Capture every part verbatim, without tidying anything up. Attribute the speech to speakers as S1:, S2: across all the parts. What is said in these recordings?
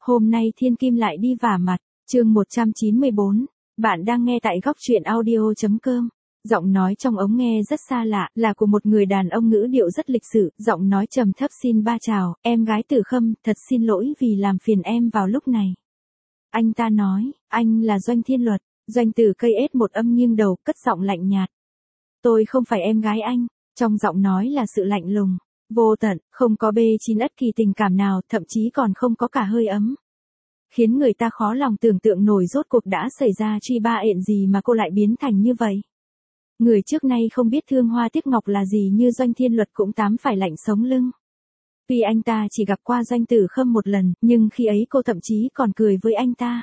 S1: Hôm nay Thiên Kim lại đi vả mặt, chương một trăm chín mươi bốn. Bạn đang nghe tại góc truyện audio.com. Giọng nói trong ống nghe rất xa lạ, là của một người đàn ông ngữ điệu rất lịch sự, giọng nói trầm thấp: "Xin ba chào, em gái Tử Khâm, thật xin lỗi vì làm phiền em vào lúc này." Anh ta nói, anh là Doanh Thiên Luật. Doanh Tử cây ết một âm nghiêng đầu, cất giọng lạnh nhạt. "Tôi không phải em gái anh." Trong giọng nói là sự lạnh lùng, vô tận, không có bê chín ất kỳ tình cảm nào, thậm chí còn không có cả hơi ấm. Khiến người ta khó lòng tưởng tượng nổi rốt cuộc đã xảy ra truy ba ện gì mà cô lại biến thành như vậy. Người trước nay không biết thương hoa tiếc ngọc là gì như Doanh Thiên Luật cũng tám phải lạnh sống lưng. Tuy anh ta chỉ gặp qua Doanh Tử Khâm một lần, nhưng khi ấy cô thậm chí còn cười với anh ta.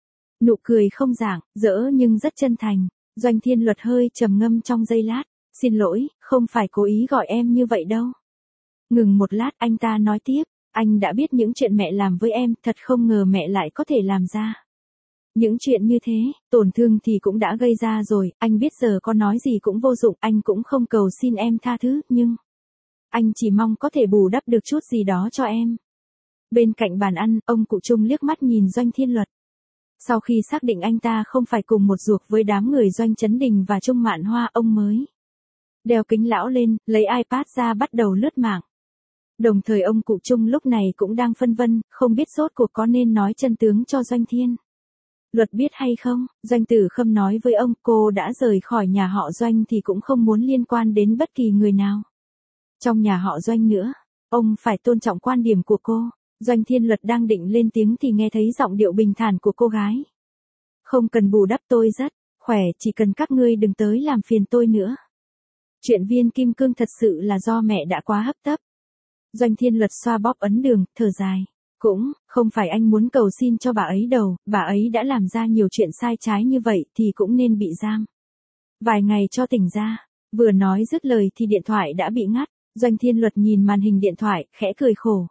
S1: Nụ cười không dạng, dỡ nhưng rất chân thành. Doanh Thiên Luật hơi trầm ngâm trong giây lát. "Xin lỗi, không phải cố ý gọi em như vậy đâu." Ngừng một lát anh ta nói tiếp, "Anh đã biết những chuyện mẹ làm với em, thật không ngờ mẹ lại có thể làm ra. Những chuyện như thế, tổn thương thì cũng đã gây ra rồi, anh biết giờ có nói gì cũng vô dụng, anh cũng không cầu xin em tha thứ, nhưng anh chỉ mong có thể bù đắp được chút gì đó cho em." Bên cạnh bàn ăn, ông cụ Trung liếc mắt nhìn Doanh Thiên Luật. Sau khi xác định anh ta không phải cùng một ruột với đám người Doanh Chấn Đình và Trung Mạn Hoa, ông mới đeo kính lão lên, lấy iPad ra bắt đầu lướt mạng. Đồng thời ông cụ Trung lúc này cũng đang phân vân, không biết rốt cuộc có nên nói chân tướng cho Doanh Thiên Luật biết hay không. Doanh Tử Khâm nói với ông, cô đã rời khỏi nhà họ Doanh thì cũng không muốn liên quan đến bất kỳ người nào trong nhà họ Doanh nữa. Ông phải tôn trọng quan điểm của cô. Doanh Thiên Luật đang định lên tiếng thì nghe thấy giọng điệu bình thản của cô gái. "Không cần bù đắp, tôi rất khỏe, chỉ cần các ngươi đừng tới làm phiền tôi nữa. Chuyện viên kim cương thật sự là do mẹ đã quá hấp tấp." Doanh Thiên Luật xoa bóp ấn đường, thở dài. "Cũng không phải anh muốn cầu xin cho bà ấy đâu, bà ấy đã làm ra nhiều chuyện sai trái như vậy thì cũng nên bị giam vài ngày cho tỉnh ra." Vừa nói dứt lời thì điện thoại đã bị ngắt. Doanh Thiên Luật nhìn màn hình điện thoại, khẽ cười khổ.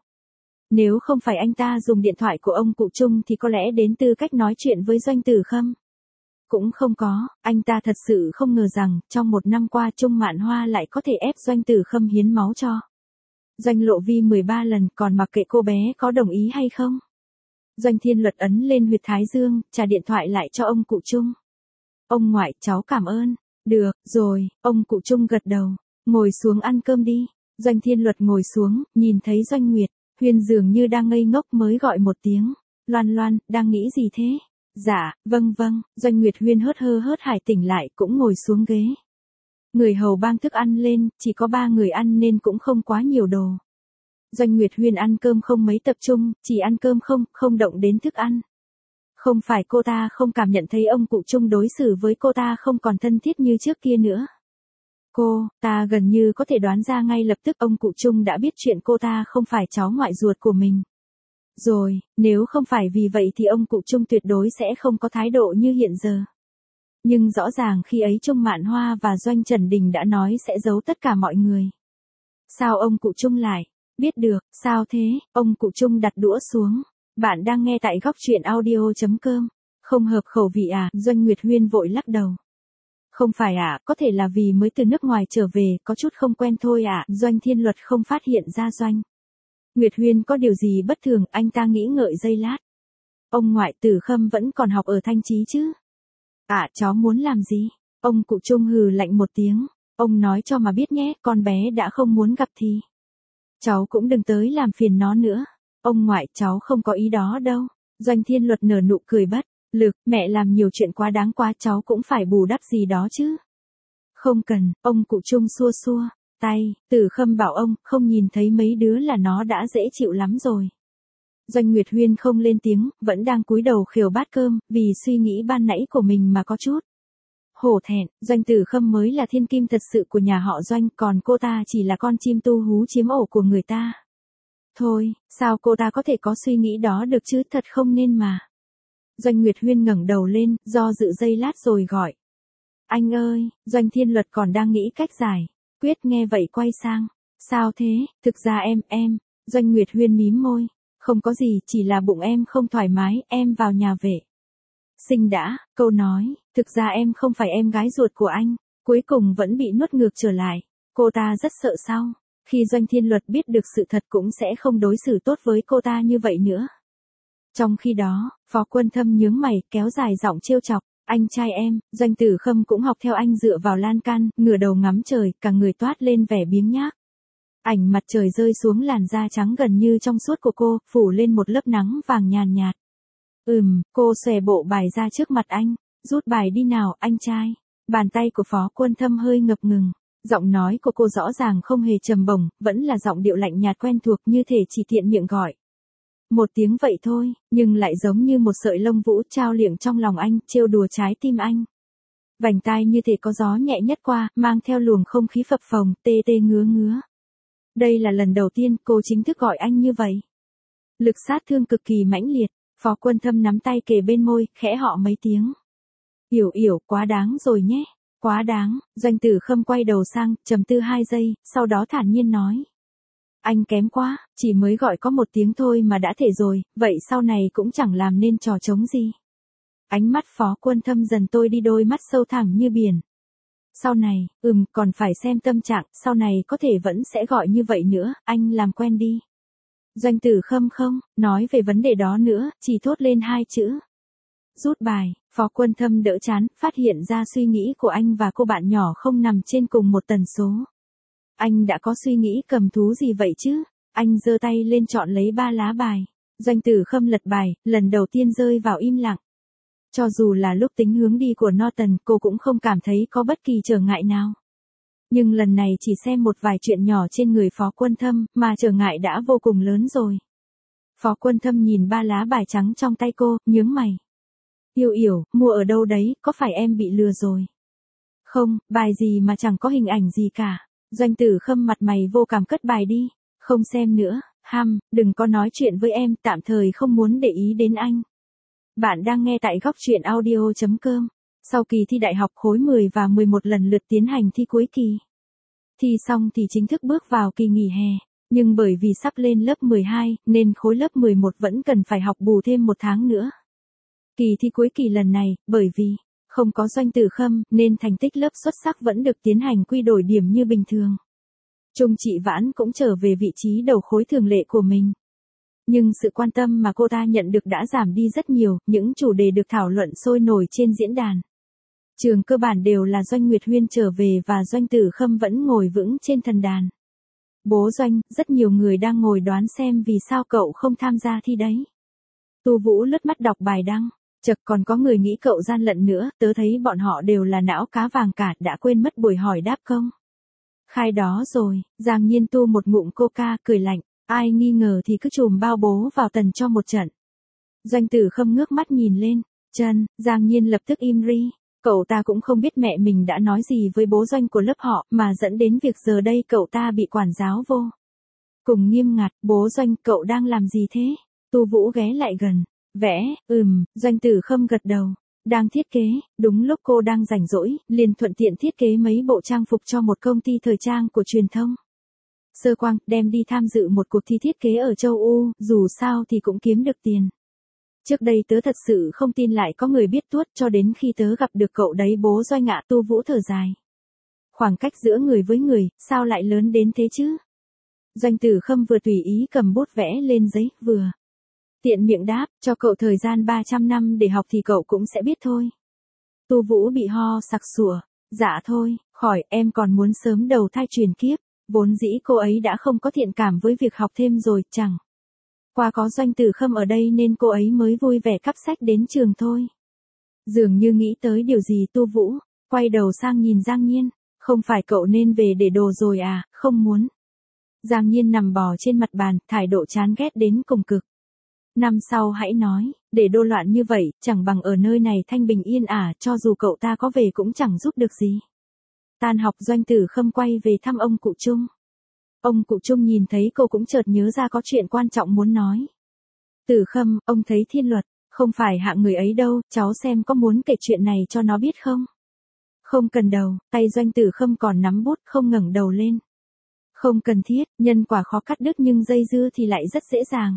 S1: Nếu không phải anh ta dùng điện thoại của ông cụ Trung thì có lẽ đến tư cách nói chuyện với Doanh Tử Khâm cũng không có. Anh ta thật sự không ngờ rằng, trong một năm qua Trung Mạn Hoa lại có thể ép Doanh Tử Khâm hiến máu cho Doanh Lộ Vi mười ba lần, còn mặc kệ cô bé có đồng ý hay không. Doanh Thiên Luật ấn lên huyệt thái dương, trả điện thoại lại cho ông cụ Trung. "Ông ngoại, cháu cảm ơn." "Được, rồi." Ông cụ Trung gật đầu. "Ngồi xuống ăn cơm đi." Doanh Thiên Luật ngồi xuống, nhìn thấy Doanh Nguyệt Huyên dường như đang ngây ngốc mới gọi một tiếng. "Loan Loan, đang nghĩ gì thế?" "Dạ, vâng vâng." Doanh Nguyệt Huyên hớt hơ hớt hải tỉnh lại, cũng ngồi xuống ghế. Người hầu bang thức ăn lên, chỉ có ba người ăn nên cũng không quá nhiều đồ. Doanh Nguyệt Huyên ăn cơm không mấy tập trung, chỉ ăn cơm không, không động đến thức ăn. Không phải cô ta không cảm nhận thấy ông cụ Trung đối xử với cô ta không còn thân thiết như trước kia nữa. Cô ta gần như có thể đoán ra ngay lập tức ông cụ Trung đã biết chuyện cô ta không phải cháu ngoại ruột của mình. Rồi, nếu không phải vì vậy thì ông cụ Trung tuyệt đối sẽ không có thái độ như hiện giờ. Nhưng rõ ràng khi ấy Trung Mạn Hoa và Doanh Trần Đình đã nói sẽ giấu tất cả mọi người. Sao ông cụ Trung lại biết được? Sao thế? Ông cụ Trung đặt đũa xuống. "Bạn đang nghe tại góc truyện audio.com. Không hợp khẩu vị à?" Doanh Nguyệt Huyên vội lắc đầu. "Không phải ạ, à, có thể là vì mới từ nước ngoài trở về, có chút không quen thôi ạ." À. Doanh Thiên Luật không phát hiện ra Doanh Nguyệt Huyên có điều gì bất thường, anh ta nghĩ ngợi giây lát. "Ông ngoại, Tử Khâm vẫn còn học ở Thanh Chí chứ?" "À, cháu muốn làm gì?" Ông cụ Trung hừ lạnh một tiếng. "Ông nói cho mà biết nhé, con bé đã không muốn gặp thì cháu cũng đừng tới làm phiền nó nữa." "Ông ngoại, cháu không có ý đó đâu." Doanh Thiên Luật nở nụ cười bất lực. "Mẹ làm nhiều chuyện quá đáng quá, cháu cũng phải bù đắp gì đó chứ." "Không cần." Ông cụ Trung xua xua tay. "Tử Khâm bảo ông, không nhìn thấy mấy đứa là nó đã dễ chịu lắm rồi." Doanh Nguyệt Huyên không lên tiếng, vẫn đang cúi đầu khều bát cơm, vì suy nghĩ ban nãy của mình mà có chút hổ thẹn. Doanh Tử Khâm mới là thiên kim thật sự của nhà họ Doanh, còn cô ta chỉ là con chim tu hú chiếm ổ của người ta. Thôi, sao cô ta có thể có suy nghĩ đó được chứ, thật không nên mà. Doanh Nguyệt Huyên ngẩng đầu lên, do dự giây lát rồi gọi. "Anh ơi." Doanh Thiên Luật còn đang nghĩ cách giải quyết nghe vậy quay sang. "Sao thế?" "Thực ra em, em." Doanh Nguyệt Huyên mím môi. "Không có gì, chỉ là bụng em không thoải mái, em vào nhà vệ sinh đã." Câu nói, "Thực ra em không phải em gái ruột của anh", cuối cùng vẫn bị nuốt ngược trở lại. Cô ta rất sợ sau khi Doanh Thiên Luật biết được sự thật cũng sẽ không đối xử tốt với cô ta như vậy nữa. Trong khi đó, Phó Quân Thâm nhướng mày, kéo dài giọng trêu chọc, anh trai em. Doanh Tử Khâm cũng học theo anh dựa vào lan can, ngửa đầu ngắm trời, cả người toát lên vẻ biếng nhác. Ảnh mặt trời rơi xuống làn da trắng gần như trong suốt của cô, phủ lên một lớp nắng vàng nhàn nhạt. Ừm, cô xòe bộ bài ra trước mặt anh, rút bài đi nào, anh trai. Bàn tay của Phó Quân Thâm hơi ngập ngừng, giọng nói của cô rõ ràng không hề trầm bổng, vẫn là giọng điệu lạnh nhạt quen thuộc như thể chỉ tiện miệng gọi. Một tiếng vậy thôi, nhưng lại giống như một sợi lông vũ trao liệng trong lòng anh, trêu đùa trái tim anh. Vành tai như thể có gió nhẹ nhất qua, mang theo luồng không khí phập phồng, tê tê ngứa ngứa. Đây là lần đầu tiên cô chính thức gọi anh như vậy. Lực sát thương cực kỳ mãnh liệt, Phó Quân Thâm nắm tay kề bên môi, khẽ họ mấy tiếng. Yểu yểu, quá đáng rồi nhé, quá đáng. Doanh Tử Khâm quay đầu sang, trầm tư hai giây, sau đó thản nhiên nói. Anh kém quá, chỉ mới gọi có một tiếng thôi mà đã thể rồi, vậy sau này cũng chẳng làm nên trò trống gì. Ánh mắt Phó Quân Thâm dần tôi đi, đôi mắt sâu thẳm như biển. Sau này, ừm, còn phải xem tâm trạng, sau này có thể vẫn sẽ gọi như vậy nữa, anh làm quen đi. Doanh Tử Khâm không, nói về vấn đề đó nữa, chỉ thốt lên hai chữ. Rút bài. Phó Quân Thâm đỡ chán, phát hiện ra suy nghĩ của anh và cô bạn nhỏ không nằm trên cùng một tần số. Anh đã có suy nghĩ cầm thú gì vậy chứ? Anh giơ tay lên chọn lấy ba lá bài. Doanh Tử Khâm lật bài, lần đầu tiên rơi vào im lặng. Cho dù là lúc tính hướng đi của Norton, cô cũng không cảm thấy có bất kỳ trở ngại nào. Nhưng lần này chỉ xem một vài chuyện nhỏ trên người Phó Quân Thâm, mà trở ngại đã vô cùng lớn rồi. Phó Quân Thâm nhìn ba lá bài trắng trong tay cô, nhướng mày. Yêu yểu, mua ở đâu đấy, có phải em bị lừa rồi? Không, bài gì mà chẳng có hình ảnh gì cả. Doanh Tử Khâm mặt mày vô cảm cất bài đi. Không xem nữa, ham, đừng có nói chuyện với em, tạm thời không muốn để ý đến anh. Bạn đang nghe tại góc truyện audio chấm com. Sau kỳ thi đại học khối mười và mười một lần lượt tiến hành thi cuối kỳ. Thi xong thì chính thức bước vào kỳ nghỉ hè. Nhưng bởi vì sắp lên lớp mười hai, nên khối lớp mười một vẫn cần phải học bù thêm một tháng nữa. Kỳ thi cuối kỳ lần này, bởi vì không có Doanh Tử Khâm, nên thành tích lớp xuất sắc vẫn được tiến hành quy đổi điểm như bình thường. Trung Trị Vãn cũng trở về vị trí đầu khối thường lệ của mình. Nhưng sự quan tâm mà cô ta nhận được đã giảm đi rất nhiều, những chủ đề được thảo luận sôi nổi trên diễn đàn. Trường cơ bản đều là Doanh Nguyệt Huyên trở về và Doanh Tử Khâm vẫn ngồi vững trên thần đàn. Bố Doanh, rất nhiều người đang ngồi đoán xem vì sao cậu không tham gia thi đấy. Tu Vũ lướt mắt đọc bài đăng. Chật, còn có người nghĩ cậu gian lận nữa, tớ thấy bọn họ đều là não cá vàng cả, đã quên mất buổi hỏi đáp công. Khai đó rồi, Giang Nhiên tu một ngụm coca, cười lạnh, ai nghi ngờ thì cứ chùm bao bố vào tần cho một trận. Doanh Tử Khâm ngước mắt nhìn lên, chân, Giang Nhiên lập tức im ri, cậu ta cũng không biết mẹ mình đã nói gì với bố Doanh của lớp họ, mà dẫn đến việc giờ đây cậu ta bị quản giáo vô cùng nghiêm ngặt. Bố Doanh, cậu đang làm gì thế? Tu Vũ ghé lại gần. Vẽ, ừm, Doanh Tử Khâm gật đầu. Đang thiết kế, đúng lúc cô đang rảnh rỗi, liền thuận tiện thiết kế mấy bộ trang phục cho một công ty thời trang của truyền thông. Sơ Quang, đem đi tham dự một cuộc thi thiết kế ở châu Âu, dù sao thì cũng kiếm được tiền. Trước đây tớ thật sự không tin lại có người biết tuốt, cho đến khi tớ gặp được cậu đấy. Bố Doanh ạ. Tu Vũ thở dài. Khoảng cách giữa người với người, sao lại lớn đến thế chứ? Doanh Tử Khâm vừa tùy ý cầm bút vẽ lên giấy, vừa tiện miệng đáp, cho cậu thời gian ba trăm năm để học thì cậu cũng sẽ biết thôi. Tu Vũ bị ho sặc sụa. Dạ thôi, khỏi, em còn muốn sớm đầu thai truyền kiếp. Vốn dĩ cô ấy đã không có thiện cảm với việc học thêm rồi, chẳng qua có Doanh Tử Khâm ở đây nên cô ấy mới vui vẻ cắp sách đến trường thôi. Dường như nghĩ tới điều gì, Tu Vũ quay đầu sang nhìn Giang Nhiên. Không phải cậu nên về để đồ rồi à? Không muốn. Giang Nhiên nằm bò trên mặt bàn, thái độ chán ghét đến cùng cực. Năm sau hãy nói, để đô loạn như vậy, chẳng bằng ở nơi này thanh bình yên ả, cho dù cậu ta có về cũng chẳng giúp được gì. Tan học, Doanh Tử Khâm quay về thăm ông cụ Trung. Ông cụ Trung nhìn thấy cô cũng chợt nhớ ra có chuyện quan trọng muốn nói. Tử Khâm, ông thấy Thiên Luật, không phải hạng người ấy đâu, cháu xem có muốn kể chuyện này cho nó biết không? Không cần đâu, tay Doanh Tử Khâm còn nắm bút, không ngẩng đầu lên. Không cần thiết, nhân quả khó cắt đứt nhưng dây dưa thì lại rất dễ dàng.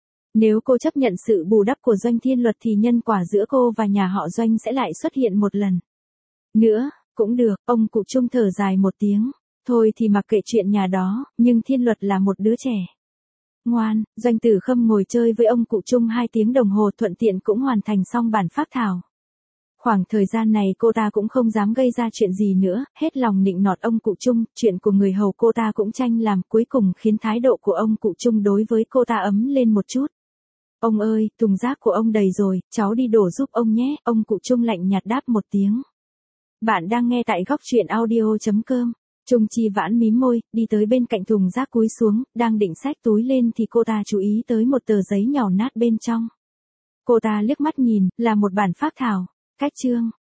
S1: Nếu cô chấp nhận sự bù đắp của Doanh Thiên Luật thì nhân quả giữa cô và nhà họ Doanh sẽ lại xuất hiện một lần nữa. Cũng được, ông cụ Trung thở dài một tiếng. Thôi thì mặc kệ chuyện nhà đó, nhưng Thiên Luật là một đứa trẻ Ngoan, Doanh Tử Khâm ngồi chơi với ông cụ Trung hai tiếng đồng hồ, thuận tiện cũng hoàn thành xong bản phác thảo. Khoảng thời gian này cô ta cũng không dám gây ra chuyện gì nữa, hết lòng nịnh nọt ông cụ Trung, chuyện của người hầu cô ta cũng tranh làm, cuối cùng khiến thái độ của ông cụ Trung đối với cô ta ấm lên một chút. Ông ơi, thùng rác của ông đầy rồi, cháu đi đổ giúp ông nhé, ông cụ Trung lạnh nhạt đáp một tiếng. Bạn đang nghe tại góc truyện audio.com. Trung Chi Vãn mím môi, đi tới bên cạnh thùng rác cúi xuống, đang định xách túi lên thì cô ta chú ý tới một tờ giấy nhỏ nát bên trong. Cô ta liếc mắt nhìn, là một bản phác thảo. Cách chương,